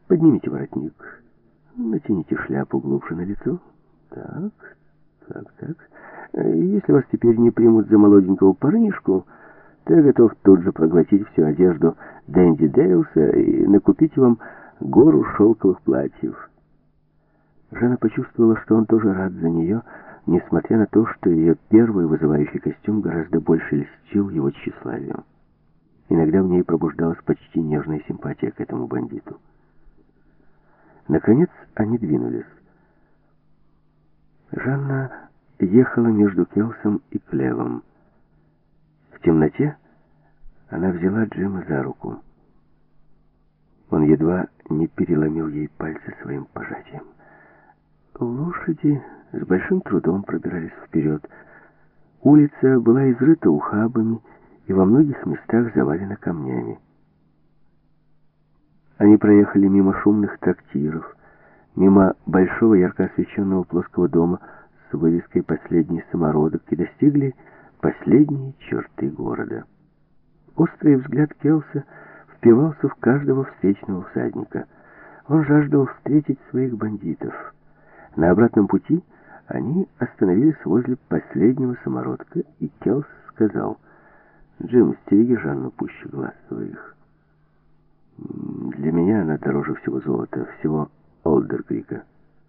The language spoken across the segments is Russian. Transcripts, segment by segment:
Поднимите воротник, натяните шляпу глубже на лицо. Так, так. Если вас теперь не примут за молоденького парнишку, то я готов тут же проглотить всю одежду Дэнди Дейлса и накупить вам гору шелковых платьев. Жанна почувствовала, что он тоже рад за нее, несмотря на то, что ее первый вызывающий костюм гораздо больше льстил его тщеславию. Иногда в ней пробуждалась почти нежная симпатия к этому бандиту. Наконец они двинулись. Жанна ехала между Келсом и Клевом. В темноте она взяла Джима за руку. Он едва не переломил ей пальцы своим пожатием. Лошади с большим трудом пробирались вперед. Улица была изрыта ухабами и во многих местах завалена камнями. Они проехали мимо шумных трактиров, мимо большого ярко освещенного плоского дома с вывеской «Последний самородок» и достигли последней черты города. Острый взгляд Келса впивался в каждого встречного всадника. Он жаждал встретить своих бандитов. На обратном пути они остановились возле последнего самородка, и Келс сказал: «Джим, стереги Жанну пуще глаз своих. Для меня она дороже всего золота, всего Олдер-Крика».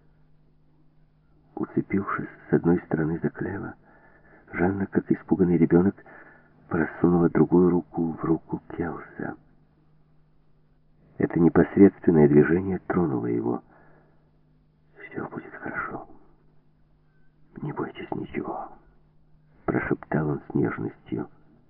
Уцепившись с одной стороны за Клева, Жанна, как испуганный ребенок, просунула другую руку в руку Келса. Это непосредственное движение тронуло его. «Все будет хорошо. Не бойтесь ничего», — прошептал он с нежностью.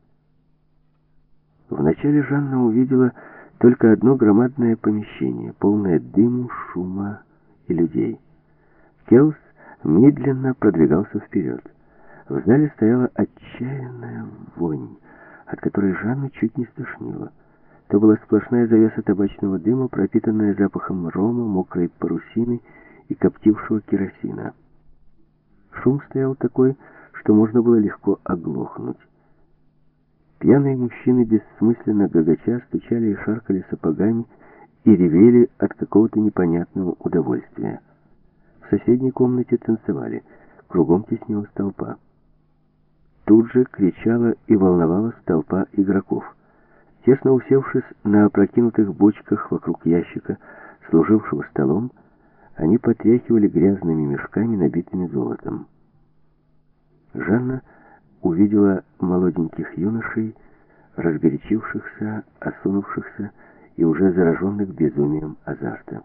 Вначале Жанна увидела только одно громадное помещение, полное дыму, шума и людей. Келс медленно продвигался вперед. В зале стояла отчаянная вонь, от которой Жанну чуть не стошнило. То была сплошная завеса табачного дыма, пропитанная запахом рома, мокрой парусины и коптившего керосина. Шум стоял такой, что можно было легко оглохнуть. Пьяные мужчины бессмысленно гогоча стучали и шаркали сапогами и ревели от какого-то непонятного удовольствия. В соседней комнате танцевали, кругом теснилась толпа. Тут же кричала и волновалась толпа игроков. Тесно усевшись на опрокинутых бочках вокруг ящика, служившего столом, они потряхивали грязными мешками, набитыми золотом. Жанна увидела молоденьких юношей, разгорячившихся, осунувшихся и уже зараженных безумием азарта.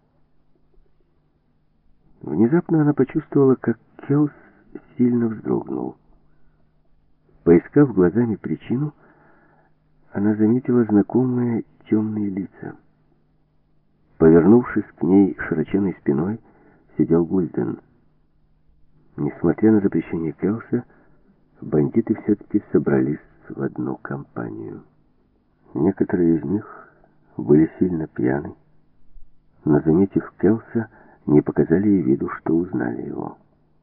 Внезапно она почувствовала, как Келс сильно вздрогнул. Поискав глазами причину, она заметила знакомые темные лица. Повернувшись к ней широченной спиной, сидел Гульден. Несмотря на запрещение Келса, бандиты все-таки собрались в одну компанию. Некоторые из них были сильно пьяны, но, заметив Келса, не показали ей виду, что узнали его.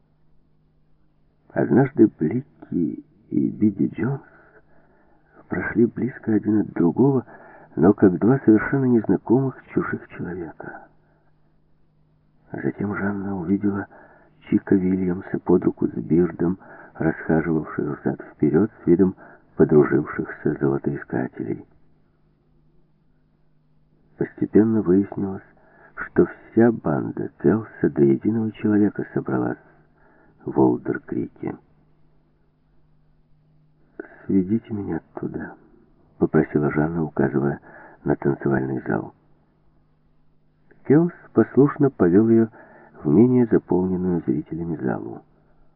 Однажды Блики и Бидди Джонс прошли близко один от другого, но как два совершенно незнакомых чужих человека. Затем Жанна увидела Чика Вильямса под руку с Бирдом, расхаживавших взад-вперед с видом подружившихся золотоискателей. Постепенно выяснилось, что вся банда Келса до единого человека собралась в Олдер-Крике. «Сведите меня туда», — попросила Жанна, указывая на танцевальный зал. Келс послушно повел ее в менее заполненную зрителями залу.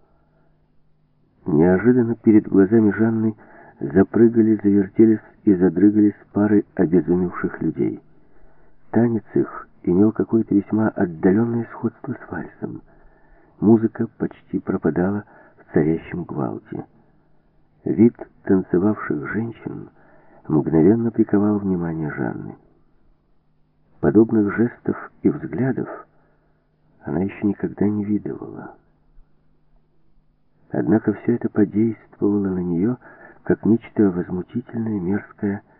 Неожиданно перед глазами Жанны запрыгали, завертелись и задрыгались пары обезумевших людей. Танец их имел какое-то весьма отдаленное сходство с вальсом. Музыка почти пропадала в царящем гвалте. Вид танцевавших женщин мгновенно приковал внимание Жанны. Подобных жестов и взглядов она еще никогда не видывала. Однако все это подействовало на нее, как нечто возмутительное, мерзкое,